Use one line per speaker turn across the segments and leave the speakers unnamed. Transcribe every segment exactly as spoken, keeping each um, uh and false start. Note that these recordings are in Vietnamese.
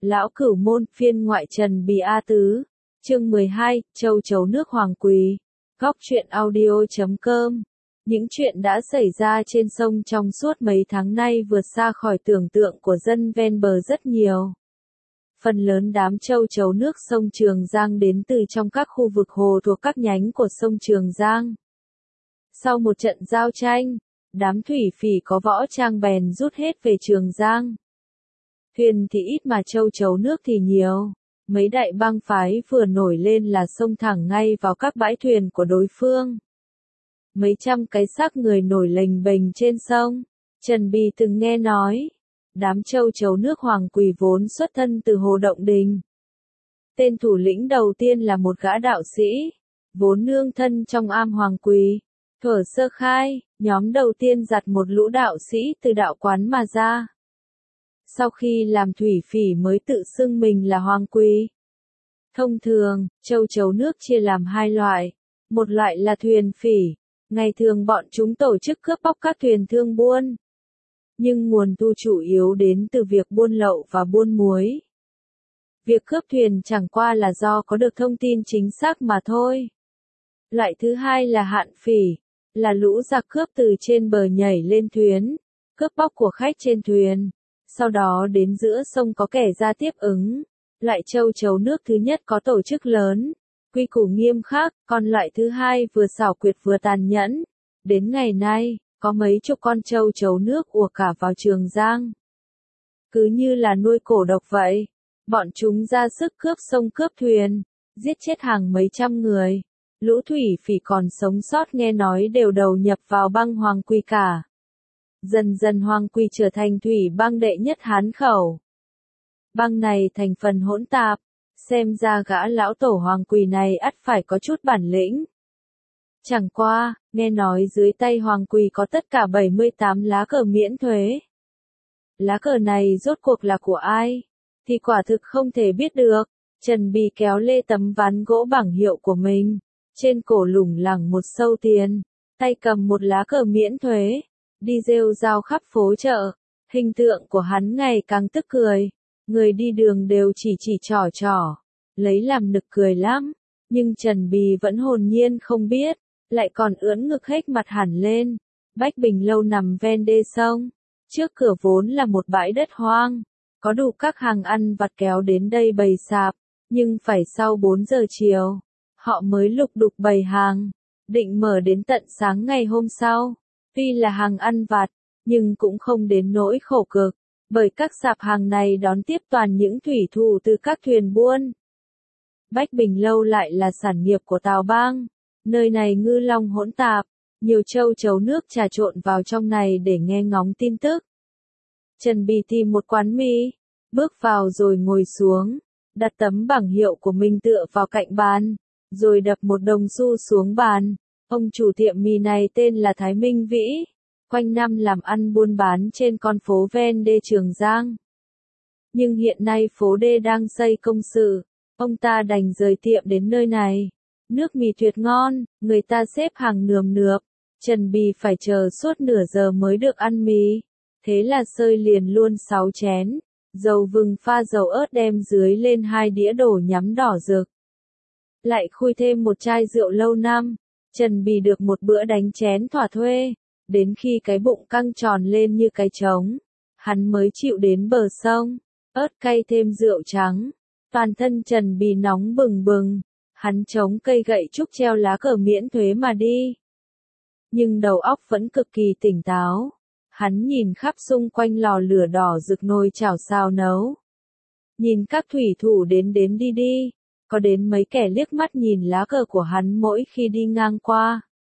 Lão Cửu Môn phiên ngoại Trần Bì A Tứ. Chương mười hai, Châu chấu nước Hoàng Quỳ. Góc truyện audio chấm com. Những chuyện đã xảy ra trên sông trong suốt mấy tháng nay vượt xa khỏi tưởng tượng của dân ven bờ rất nhiều. Phần lớn đám châu chấu nước sông Trường Giang đến từ trong các khu vực hồ thuộc các nhánh của sông Trường Giang. Sau một trận giao tranh, đám thủy phỉ có võ trang bèn rút hết về Trường Giang. Thuyền thì ít mà châu chấu nước thì nhiều. Mấy đại bang phái vừa nổi lên là xông thẳng ngay vào các bãi thuyền của đối phương. Mấy trăm cái xác người nổi lềnh bềnh trên sông. Trần Bì từng nghe nói, đám châu chấu nước Hoàng Quỳ vốn xuất thân từ Hồ Động Đình. Tên thủ lĩnh đầu tiên là một gã đạo sĩ, vốn nương thân trong am Hoàng Quỳ. Thuở sơ khai, nhóm đầu tiên giặt một lũ đạo sĩ từ đạo quán mà ra. Sau khi làm thủy phỉ mới tự xưng mình là Hoàng Quỳ. Thông thường, châu chấu nước chia làm hai loại. Một loại là thuyền phỉ. Ngày thường bọn chúng tổ chức cướp bóc các thuyền thương buôn. Nhưng nguồn thu chủ yếu đến từ việc buôn lậu và buôn muối. Việc cướp thuyền chẳng qua là do có được thông tin chính xác mà thôi. Loại thứ hai là hạn phỉ, là lũ giặc cướp từ trên bờ nhảy lên thuyền, cướp bóc của khách trên thuyền. Sau đó đến giữa sông có kẻ ra tiếp ứng. Loại châu chấu nước thứ nhất có tổ chức lớn, quy củ nghiêm khắc, còn loại thứ hai vừa xảo quyệt vừa tàn nhẫn. Đến ngày nay, có mấy chục con châu chấu nước ùa cả vào Trường Giang. Cứ như là nuôi cổ độc vậy, bọn chúng ra sức cướp sông cướp thuyền, giết chết hàng mấy trăm người. Lũ thủy phỉ còn sống sót nghe nói đều đầu nhập vào băng Hoàng Quỳ cả. Dần dần Hoàng Quỳ trở thành thủy băng đệ nhất Hán khẩu. Băng này thành phần hỗn tạp, xem ra gã lão tổ Hoàng Quỳ này ắt phải có chút bản lĩnh. Chẳng qua, nghe nói dưới tay Hoàng Quỳ có tất cả bảy mươi tám lá cờ miễn thuế. Lá cờ này rốt cuộc là của ai? Thì quả thực không thể biết được. Trần Bì kéo lê tấm ván gỗ bảng hiệu của mình. Trên cổ lủng lẳng một sâu tiền, tay cầm một lá cờ miễn thuế, đi rêu rao khắp phố chợ. Hình tượng của hắn ngày càng tức cười. Người đi đường đều chỉ chỉ trỏ trỏ, lấy làm nực cười lắm. Nhưng Trần Bì vẫn hồn nhiên không biết, lại còn ưỡn ngực hết mặt hẳn lên. Bách Bình Lâu nằm ven đê sông, trước cửa vốn là một bãi đất hoang, có đủ các hàng ăn vặt kéo đến đây bày sạp, nhưng phải sau bốn giờ chiều, họ mới lục đục bày hàng, định mở đến tận sáng ngày hôm sau. Tuy là hàng ăn vặt, nhưng cũng không đến nỗi khổ cực, bởi các sạp hàng này đón tiếp toàn những thủy thủ từ các thuyền buôn. Bách Bình Lâu lại là sản nghiệp của Tào Bang, nơi này ngư long hỗn tạp, nhiều châu chấu nước trà trộn vào trong này để nghe ngóng tin tức. Trần Bì tìm một quán mì, bước vào rồi ngồi xuống, đặt tấm bảng hiệu của mình tựa vào cạnh bàn, rồi đập một đồng xu xuống bàn. Ông chủ tiệm mì này tên là Thái Minh Vĩ, quanh năm làm ăn buôn bán trên con phố ven đê Trường Giang. Nhưng hiện nay phố đê đang xây công sự, ông ta đành rời tiệm đến nơi này. Nước mì tuyệt ngon, người ta xếp hàng nườm nượp, Trần Bì phải chờ suốt nửa giờ mới được ăn mì. Thế là xơi liền luôn sáu chén, dầu vừng pha dầu ớt đem dưới lên hai đĩa đổ nhắm đỏ rực. Lại khui thêm một chai rượu lâu năm, Trần Bì được một bữa đánh chén thỏa thuê. Đến khi cái bụng căng tròn lên như cái trống, hắn mới chịu đến bờ sông, ớt cay thêm rượu trắng. Toàn thân Trần Bì nóng bừng bừng, hắn chống cây gậy trúc treo lá cờ miễn thuế mà đi. Nhưng đầu óc vẫn cực kỳ tỉnh táo. Hắn nhìn khắp xung quanh lò lửa đỏ rực nồi chảo xào nấu. Nhìn các thủy thủ đến đến đi đi, có đến mấy kẻ liếc mắt nhìn lá cờ của hắn mỗi khi đi ngang qua.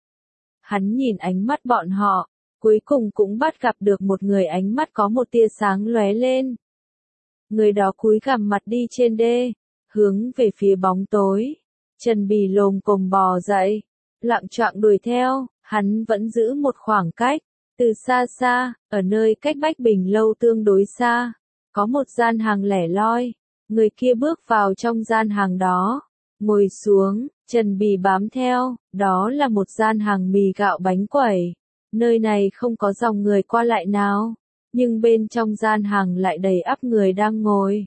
Hắn nhìn ánh mắt bọn họ, cuối cùng cũng bắt gặp được một người ánh mắt có một tia sáng lóe lên. Người đó cúi gằm mặt đi trên đê, hướng về phía bóng tối. Trần Bì lồm cồm bò dậy, lạng choạng đuổi theo, hắn vẫn giữ một khoảng cách. Từ xa xa, ở nơi cách Bách Bình Lâu tương đối xa, có một gian hàng lẻ loi. Người kia bước vào trong gian hàng đó, ngồi xuống, Trần Bì bám theo, đó là một gian hàng mì gạo bánh quẩy. Nơi này không có dòng người qua lại nào, nhưng bên trong gian hàng lại đầy ắp người đang ngồi,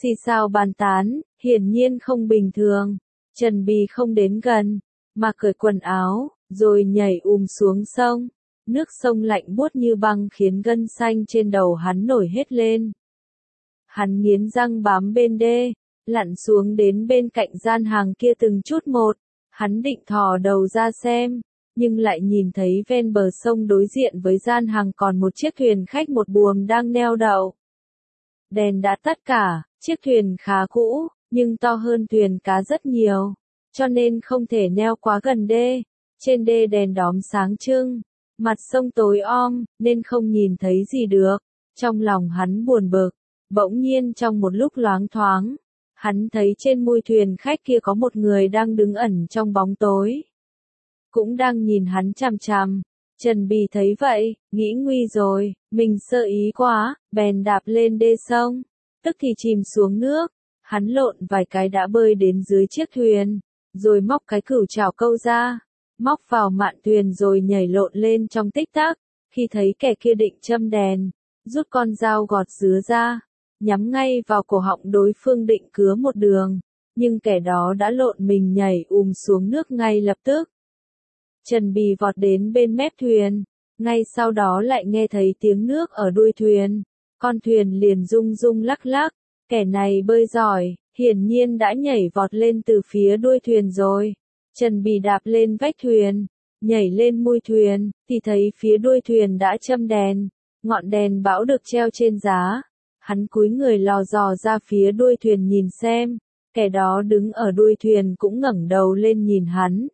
xì xào bàn tán, hiển nhiên không bình thường. Trần Bì không đến gần, mà cởi quần áo, rồi nhảy ùm xuống sông. Nước sông lạnh buốt như băng khiến gân xanh trên đầu hắn nổi hết lên. Hắn nghiến răng bám bên đê, lặn xuống đến bên cạnh gian hàng kia từng chút một. Hắn định thò đầu ra xem, nhưng lại nhìn thấy ven bờ sông đối diện với gian hàng còn một chiếc thuyền khách một buồm đang neo đậu. Đèn đã tắt cả, chiếc thuyền khá cũ, nhưng to hơn thuyền cá rất nhiều, cho nên không thể neo quá gần đê. Trên đê đèn đóm sáng trưng, mặt sông tối om, nên không nhìn thấy gì được. Trong lòng hắn buồn bực, bỗng nhiên trong một lúc loáng thoáng, hắn thấy trên mui thuyền khách kia có một người đang đứng ẩn trong bóng tối. Cũng đang nhìn hắn chằm chằm. Trần Bì thấy vậy, nghĩ nguy rồi, mình sơ ý quá, bèn đạp lên đê sông, tức thì chìm xuống nước. Hắn lộn vài cái đã bơi đến dưới chiếc thuyền, rồi móc cái cửu chảo câu ra, móc vào mạn thuyền rồi nhảy lộn lên trong tích tắc. Khi thấy kẻ kia định châm đèn, rút con dao gọt dứa ra, nhắm ngay vào cổ họng đối phương định cứa một đường, nhưng kẻ đó đã lộn mình nhảy ùm xuống nước ngay lập tức. Trần Bì vọt đến bên mép thuyền, ngay sau đó lại nghe thấy tiếng nước ở đuôi thuyền, con thuyền liền rung rung lắc lắc. Kẻ này bơi giỏi, hiển nhiên đã nhảy vọt lên từ phía đuôi thuyền rồi. Trần Bì đạp lên vách thuyền, nhảy lên mui thuyền, thì thấy phía đuôi thuyền đã châm đèn, ngọn đèn bão được treo trên giá. Hắn cúi người lò dò ra phía đuôi thuyền nhìn xem, kẻ đó đứng ở đuôi thuyền cũng ngẩng đầu lên nhìn hắn.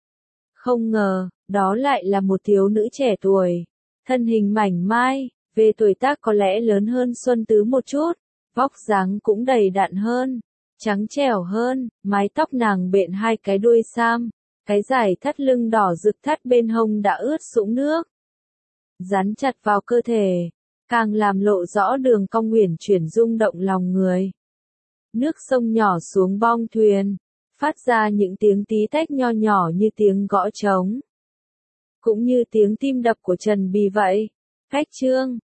Không ngờ, đó lại là một thiếu nữ trẻ tuổi, thân hình mảnh mai, về tuổi tác có lẽ lớn hơn Xuân Tứ một chút, vóc dáng cũng đầy đặn hơn, trắng trẻo hơn, mái tóc nàng bện hai cái đuôi sam, cái dải thắt lưng đỏ rực thắt bên hông đã ướt sũng nước, dán chặt vào cơ thể, càng làm lộ rõ đường cong uyển chuyển rung động lòng người. Nước sông nhỏ xuống bong thuyền, phát ra những tiếng tí tách nho nhỏ như tiếng gõ trống, cũng như tiếng tim đập của Trần Bì vậy. Khách trương,